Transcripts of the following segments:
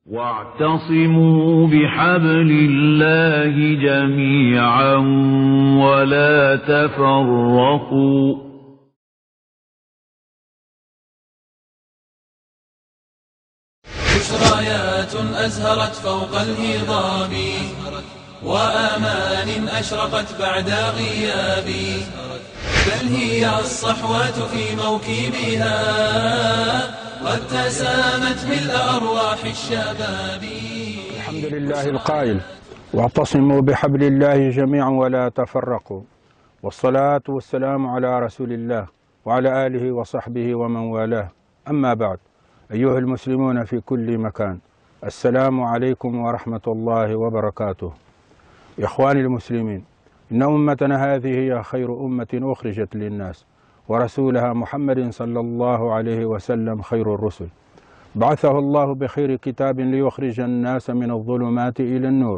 واعتصموا بحبل الله جميعا ولا تفرقوا. بشريات أزهرت فوق الهضاب وآمان أشرقت بعد غياب، بل هي الصحوات في موكبها قد تسامت ملء أرواح الشباب. الحمد لله القائل: واعتصموا بحبل الله جميعا ولا تفرقوا، والصلاة والسلام على رسول الله وعلى آله وصحبه ومن والاه. أما بعد، أيها المسلمون في كل مكان، السلام عليكم ورحمة الله وبركاته. إخواني المسلمين، إن أمتنا هذه هي خير أمة أخرجت للناس، ورسولها محمد صلى الله عليه وسلم خير الرسل، بعثه الله بخير كتاب ليخرج الناس من الظلمات إلى النور،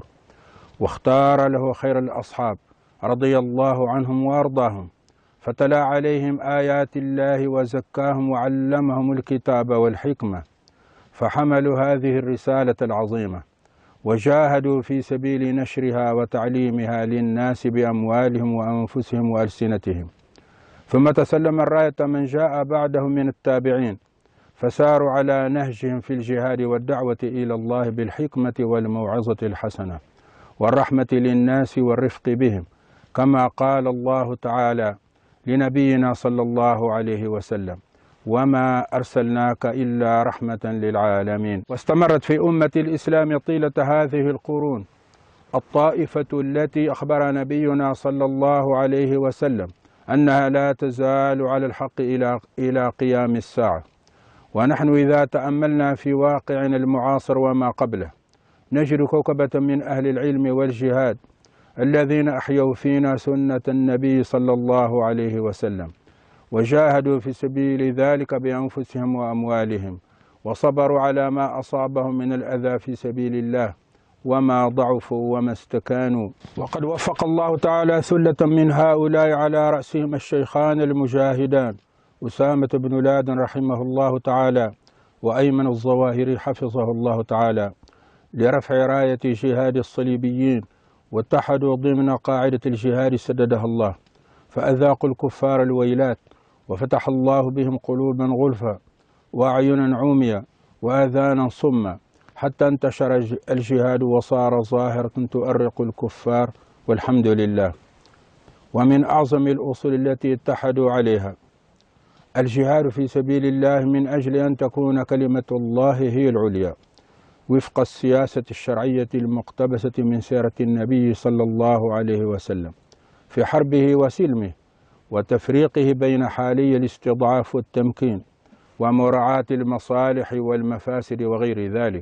واختار له خير الأصحاب رضي الله عنهم وأرضاهم، فتلا عليهم آيات الله وزكاهم وعلمهم الكتاب والحكمة، فحملوا هذه الرسالة العظيمة وجاهدوا في سبيل نشرها وتعليمها للناس بأموالهم وأنفسهم وألسنتهم، ثم تسلم الراية من جاء بعدهم من التابعين، فساروا على نهجهم في الجهاد والدعوة إلى الله بالحكمة والموعظة الحسنة والرحمة للناس والرفق بهم، كما قال الله تعالى لنبينا صلى الله عليه وسلم: وما أرسلناك إلا رحمة للعالمين. واستمرت في أمة الإسلام طيلة هذه القرون الطائفة التي أخبر نبينا صلى الله عليه وسلم أنها لا تزال على الحق إلى قيام الساعة. ونحن إذا تأملنا في واقعنا المعاصر وما قبله نجد كوكبة من أهل العلم والجهاد الذين أحيوا فينا سنة النبي صلى الله عليه وسلم، وجاهدوا في سبيل ذلك بأنفسهم وأموالهم، وصبروا على ما أصابهم من الأذى في سبيل الله، وما ضعفوا وما استكانوا. وقد وفق الله تعالى ثلة من هؤلاء على رأسهم الشيخان المجاهدان أسامة بن لادن رحمه الله تعالى وأيمن الظواهري حفظه الله تعالى، لرفع راية جهاد الصليبيين، واتحدوا ضمن قاعدة الجهاد سددها الله، فأذاقوا الكفار الويلات، وفتح الله بهم قلوبا غلفا وأعينا عميا وآذانا صما، حتى انتشر الجهاد وصار ظاهرة تؤرق الكفار، والحمد لله. ومن أعظم الأصول التي اتحدوا عليها الجهاد في سبيل الله من أجل أن تكون كلمة الله هي العليا، وفق السياسة الشرعية المقتبسة من سيرة النبي صلى الله عليه وسلم في حربه وسلمه، وتفريقه بين حالي الاستضعاف والتمكين، ومراعاة المصالح والمفاسد وغير ذلك.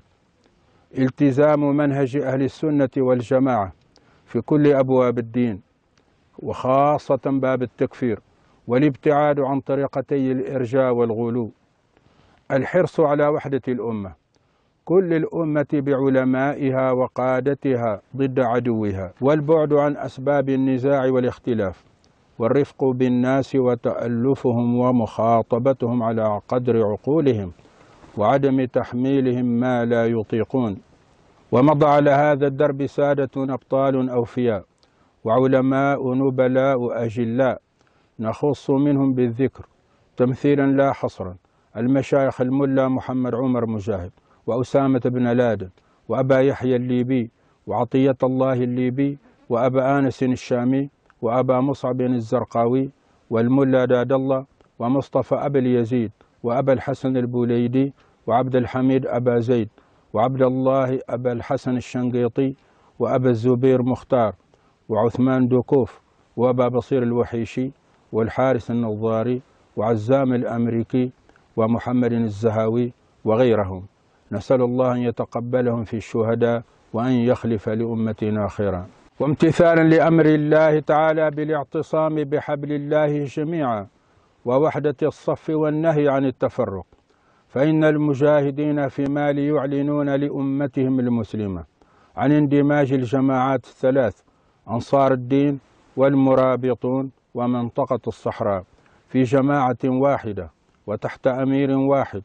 التزام منهج أهل السنة والجماعة في كل أبواب الدين، وخاصة باب التكفير، والابتعاد عن طريقتي الإرجاء والغلو. الحرص على وحدة الأمة، كل الأمة بعلمائها وقادتها ضد عدوها، والبعد عن أسباب النزاع والاختلاف، والرفق بالناس وتألفهم ومخاطبتهم على قدر عقولهم، وعدم تحميلهم ما لا يطيقون. ومضى على هذا الدرب سادة أبطال أوفياء وعلماء نبلاء أجلاء، نخص منهم بالذكر تمثيلا لا حصرا المشايخ الملا محمد عمر مجاهد، وأسامة بن لادن، وأبا يحيى الليبي، وعطية الله الليبي، وأبا آنس الشامي، وأبا مصعب الزرقاوي، والملا داد الله، ومصطفى أبا اليزيد، وأبا الحسن البوليدي، وعبد الحميد أبا زيد، وعبد الله أبا الحسن الشنقيطي، وأبا الزبير مختار، وعثمان دوكوف، وأبا بصير الوحيشي، والحارس النظاري، وعزام الأمريكي، ومحمد الزهاوي، وغيرهم. نسأل الله أن يتقبلهم في الشهداء، وأن يخلف لأمتنا خيرا. وامتثالا لأمر الله تعالى بالاعتصام بحبل الله جميعا ووحدة الصف والنهي عن التفرق، فإن المجاهدين فيما ليعلنون لأمتهم المسلمة عن اندماج الجماعات الثلاث: أنصار الدين والمرابطون ومنطقة الصحراء، في جماعة واحدة وتحت أمير واحد،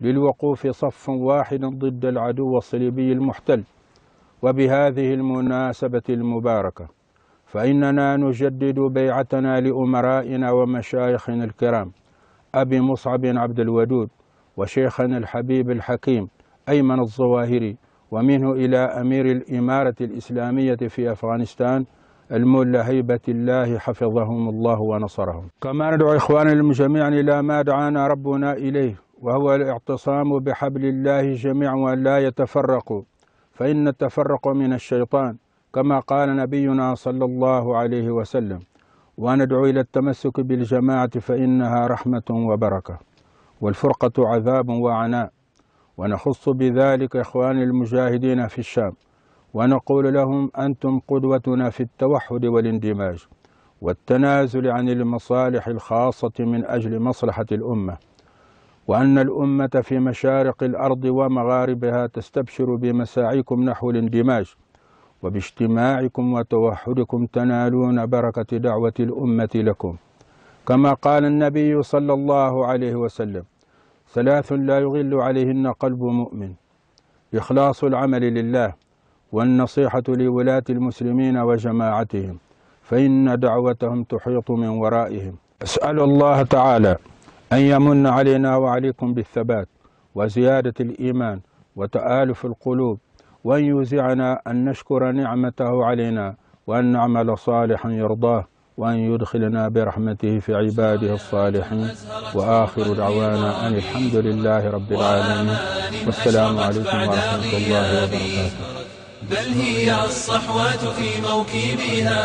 للوقوف صف واحد ضد العدو الصليبي المحتل. وبهذه المناسبة المباركة فإننا نجدد بيعتنا لأمرائنا ومشايخنا الكرام أبي مصعب عبد الودود وشيخنا الحبيب الحكيم أيمن الظواهري، ومنه إلى أمير الإمارة الإسلامية في أفغانستان الملا هيبة الله حفظهم الله ونصرهم. كما ندعو إخواننا جميعا إلى ما دعانا ربنا إليه، وهو الاعتصام بحبل الله جميعا ولا يتفرقوا، فإن التفرق من الشيطان كما قال نبينا صلى الله عليه وسلم. وندعو إلى التمسك بالجماعة فإنها رحمة وبركة، والفرقة عذاب وعناء. ونخص بذلك إخواني المجاهدين في الشام ونقول لهم أنتم قدوتنا في التوحد والاندماج والتنازل عن المصالح الخاصة من أجل مصلحة الأمة، وأن الأمة في مشارق الأرض ومغاربها تستبشر بمساعيكم نحو الاندماج، وباجتماعكم وتوحدكم تنالون بركة دعوة الأمة لكم. كما قال النبي صلى الله عليه وسلم: 3 لا يغل عليهن قلب مؤمن: إخلاص العمل لله، والنصيحة لولاة المسلمين وجماعتهم، فإن دعوتهم تحيط من ورائهم. أسأل الله تعالى أن يمن علينا وعليكم بالثبات وزيادة الإيمان وتآلف القلوب، وأن يوزعنا أن نشكر نعمته علينا وأن نعمل صالحا يرضاه، وأن يدخلنا برحمته في عباده الصالحين. وآخر دعوانا أن الحمد لله رب العالمين، والسلام عليكم ورحمة الله وبركاته. بل هي الصحوات في موكبها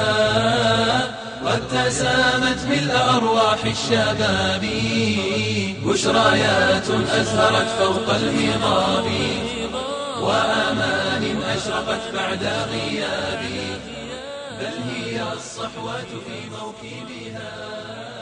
قد تسامت ملء أرواح الشباب، بشرايات أزهرت فوق الهضاب، وآمان أشرقت بعد غياب. بل هي الصحوات في موكبها